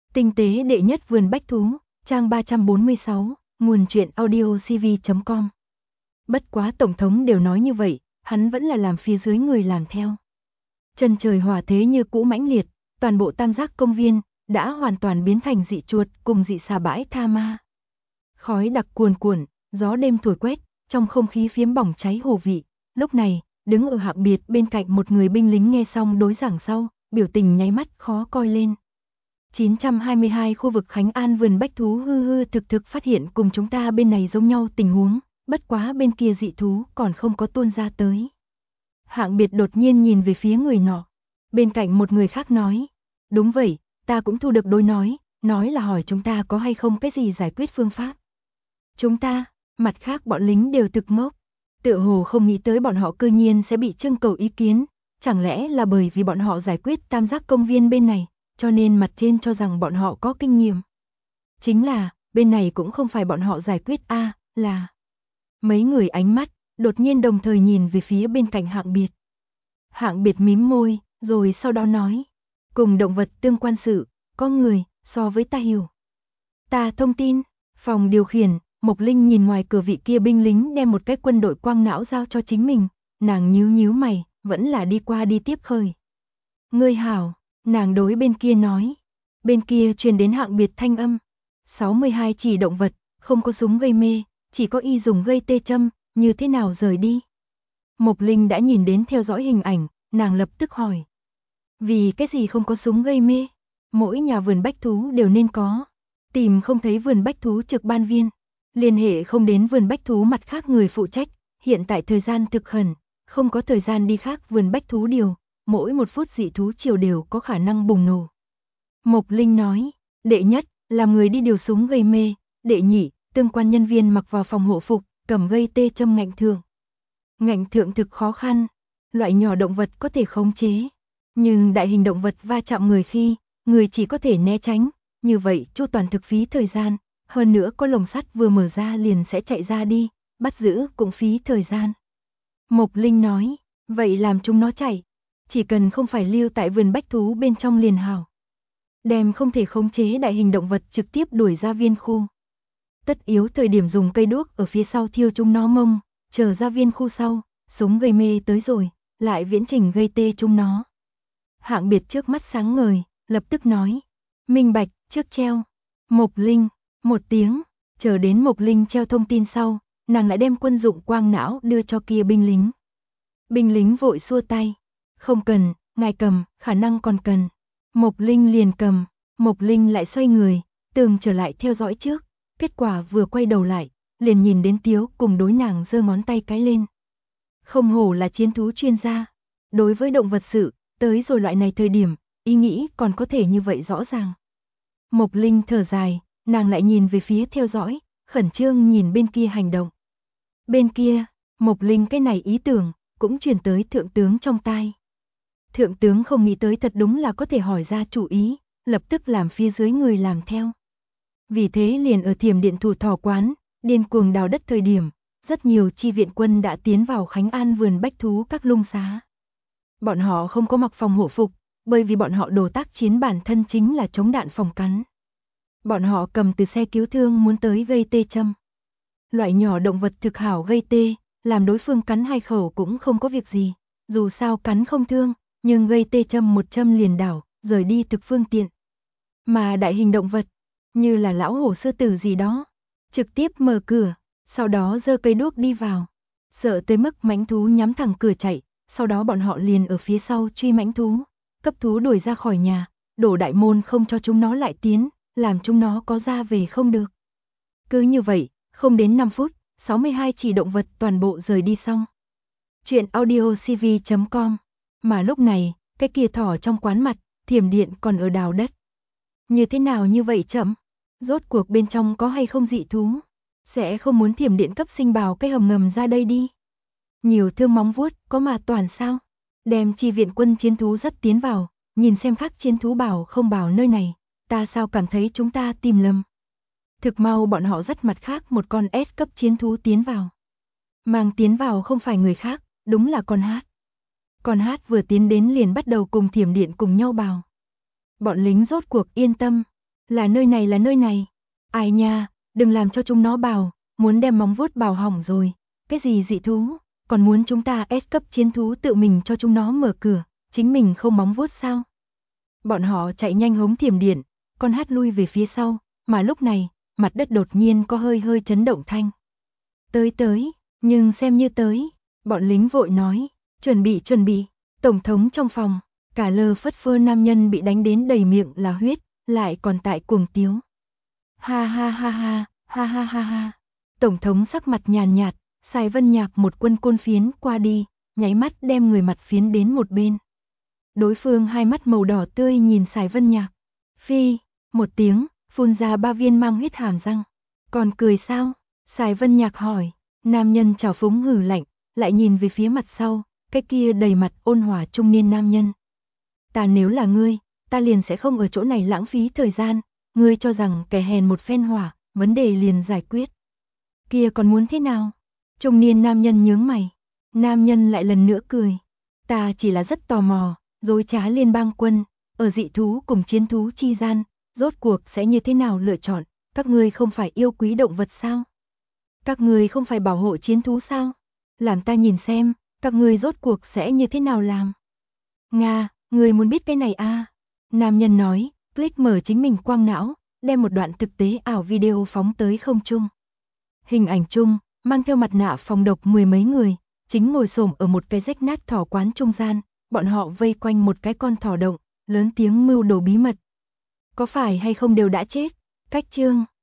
Tinh tế đệ nhất vườn bách thú, trang 346, nguồn truyện audiocv.com. Bất quá tổng thống đều nói như vậy, hắn vẫn là làm phía dưới người làm theo. Chân trời hỏa thế như cũ mãnh liệt, toàn bộ tam giác công viên đã hoàn toàn biến thành dị chuột cùng dị xà bãi tha ma. Khói đặc cuồn cuộn, gió đêm thổi quét, trong không khí phiếm bỏng cháy hồ vị. Lúc này, đứng ở hạng biệt bên cạnh một người binh lính nghe xong đối giảng sau, biểu tình nháy mắt khó coi lên. 922 khu vực Khánh An vườn bách thú hư thực phát hiện cùng chúng ta bên này giống nhau tình huống, bất quá bên kia dị thú còn không có tuôn ra tới. Hạng biệt đột nhiên nhìn về phía người nọ. Bên cạnh một người khác nói, đúng vậy, ta cũng thu được đối nói là hỏi chúng ta có hay không cái gì giải quyết phương pháp. Chúng ta, mặt khác bọn lính đều thực ngốc, tựa hồ không nghĩ tới bọn họ cư nhiên sẽ bị trưng cầu ý kiến, chẳng lẽ là bởi vì bọn họ giải quyết tam giác công viên bên này, cho nên mặt trên cho rằng bọn họ có kinh nghiệm. Chính là, bên này cũng không phải bọn họ giải quyết là... Mấy người ánh mắt, đột nhiên đồng thời nhìn về phía bên cạnh hạng biệt. Hạng biệt mím môi, rồi sau đó nói, cùng động vật tương quan sự, có người, so với ta hiểu. Ta thông tin, phòng điều khiển, Mộc Linh nhìn ngoài cửa vị kia binh lính đem một cái quân đội quang não giao cho chính mình, nàng nhíu mày, vẫn là đi qua đi tiếp khởi. Ngươi hảo, nàng đối bên kia nói, bên kia truyền đến hạng biệt thanh âm. 62 chỉ động vật, không có súng gây mê, chỉ có y dùng gây tê châm, như thế nào rời đi. Mộc Linh đã nhìn đến theo dõi hình ảnh, nàng lập tức hỏi. Vì cái gì không có súng gây mê? Mỗi nhà vườn bách thú đều nên có. Tìm không thấy vườn bách thú trực ban viên. Liên hệ không đến vườn bách thú mặt khác người phụ trách. Hiện tại thời gian thực khẩn, không có thời gian đi khác vườn bách thú điều. Mỗi một phút dị thú chiều đều có khả năng bùng nổ. Mộc Linh nói, đệ nhất, làm người đi điều súng gây mê. Đệ nhị, tương quan nhân viên mặc vào phòng hộ phục, cầm gây tê châm ngạnh thượng. Ngạnh thượng thực khó khăn. Loại nhỏ động vật có thể khống chế. Nhưng đại hình động vật va chạm người khi, người chỉ có thể né tránh, như vậy chu toàn thực phí thời gian, hơn nữa có lồng sắt vừa mở ra liền sẽ chạy ra đi, bắt giữ cũng phí thời gian. Mộc Linh nói, vậy làm chúng nó chạy, chỉ cần không phải lưu tại vườn bách thú bên trong liền hảo. Đem không thể khống chế đại hình động vật trực tiếp đuổi ra viên khu. Tất yếu thời điểm dùng cây đuốc ở phía sau thiêu chúng nó mông, chờ ra viên khu sau, súng gây mê tới rồi, lại viễn trình gây tê chúng nó. Hạng biệt trước mắt sáng ngời, lập tức nói, minh bạch, trước treo. Mộc Linh, một tiếng, chờ đến Mộc Linh treo thông tin sau, nàng lại đem quân dụng quang não đưa cho kia binh lính. Binh lính vội xua tay, không cần, ngài cầm, khả năng còn cần. Mộc Linh liền cầm, Mộc Linh lại xoay người, từng trở lại theo dõi trước, kết quả vừa quay đầu lại, liền nhìn đến Tiếu cùng đối nàng giơ ngón tay cái lên. Không hổ là chiến thú chuyên gia, đối với động vật sự, tới rồi loại này thời điểm, ý nghĩ còn có thể như vậy rõ ràng. Mộc Linh thở dài, nàng lại nhìn về phía theo dõi, khẩn trương nhìn bên kia hành động. Bên kia, Mộc Linh cái này ý tưởng, cũng truyền tới thượng tướng trong tai. Thượng tướng không nghĩ tới thật đúng là có thể hỏi ra chủ ý, lập tức làm phía dưới người làm theo. Vì thế liền ở Thiểm Điện Thủ Thỏ quán, điên cuồng đào đất thời điểm, rất nhiều chi viện quân đã tiến vào Khánh An vườn bách thú các lung xá. Bọn họ không có mặc phòng hộ phục, bởi vì bọn họ đồ tác chiến bản thân chính là chống đạn phòng cắn. Bọn họ cầm từ xe cứu thương muốn tới gây tê châm. Loại nhỏ động vật thực hảo gây tê, làm đối phương cắn 2 khẩu cũng không có việc gì. Dù sao cắn không thương, nhưng gây tê châm 1 châm liền đảo, rời đi thực phương tiện. Mà đại hình động vật, như là lão hổ sư tử gì đó, trực tiếp mở cửa, sau đó giơ cây đuốc đi vào. Sợ tới mức mãnh thú nhắm thẳng cửa chạy, sau đó bọn họ liền ở phía sau truy mãnh thú, cấp thú đuổi ra khỏi nhà, đổ đại môn không cho chúng nó lại tiến, làm chúng nó có ra về không được. Cứ như vậy, không đến 5 phút, 62 chỉ động vật toàn bộ rời đi xong. Chuyện audiocv.com. Mà lúc này, cái kia thỏ trong quán mặt, Thiểm Điện còn ở đào đất. Như thế nào như vậy chậm? Rốt cuộc bên trong có hay không dị thú? Sẽ không muốn Thiểm Điện cấp sinh bào cái hầm ngầm ra đây đi. Nhiều thương móng vuốt, có mà toàn sao? Đem chi viện quân chiến thú rất tiến vào, nhìn xem khác chiến thú bảo không bảo nơi này, ta sao cảm thấy chúng ta tìm lầm. Thực mau bọn họ dắt mặt khác một con S cấp chiến thú tiến vào. Mang tiến vào không phải người khác, đúng là con Hát. Con Hát vừa tiến đến liền bắt đầu cùng Thiểm Điện cùng nhau bào. Bọn lính rốt cuộc yên tâm, Là nơi này. Ai nha, đừng làm cho chúng nó bào, muốn đem móng vuốt bào hỏng rồi. Cái gì dị thú, còn muốn chúng ta S cấp chiến thú tự mình cho chúng nó mở cửa, chính mình không móng vuốt sao? Bọn họ chạy nhanh hống thiểm điện, con hát lui về phía sau, mà lúc này, mặt đất đột nhiên có hơi hơi chấn động thanh. Tới, nhưng xem như tới, bọn lính vội nói, chuẩn bị. Tổng thống trong phòng, cả lơ phất phơ nam nhân bị đánh đến đầy miệng là huyết, lại còn tại cuồng tiếu. Ha. Tổng thống sắc mặt nhàn nhạt, Sài Vân Nhạc một quân côn phiến qua đi, nháy mắt đem người mặt phiến đến một bên. Đối phương hai mắt màu đỏ tươi nhìn Sài Vân Nhạc. Phi, một tiếng, phun ra 3 viên mang huyết hàm răng. Còn cười sao? Sài Vân Nhạc hỏi. Nam nhân trào phúng hừ lạnh, lại nhìn về phía mặt sau, cái kia đầy mặt ôn hòa trung niên nam nhân. Ta nếu là ngươi, ta liền sẽ không ở chỗ này lãng phí thời gian, ngươi cho rằng kẻ hèn một phen hỏa, vấn đề liền giải quyết. Kia còn muốn thế nào? Trung niên nam nhân nhướng mày. Nam nhân lại lần nữa cười. Ta chỉ là rất tò mò, dối trá liên bang quân, ở dị thú cùng chiến thú chi gian, rốt cuộc sẽ như thế nào lựa chọn, các ngươi không phải yêu quý động vật sao? Các ngươi không phải bảo hộ chiến thú sao? Làm ta nhìn xem, các ngươi rốt cuộc sẽ như thế nào làm? Nga, ngươi muốn biết cái này à? Nam nhân nói, click mở chính mình quang não, đem một đoạn thực tế ảo video phóng tới không trung. Hình ảnh chung, mang theo mặt nạ phòng độc 10 mấy người, chính ngồi xổm ở một cái rách nát thỏ quán trung gian, bọn họ vây quanh một cái con thỏ động, lớn tiếng mưu đồ bí mật. Có phải hay không đều đã chết? Cách chương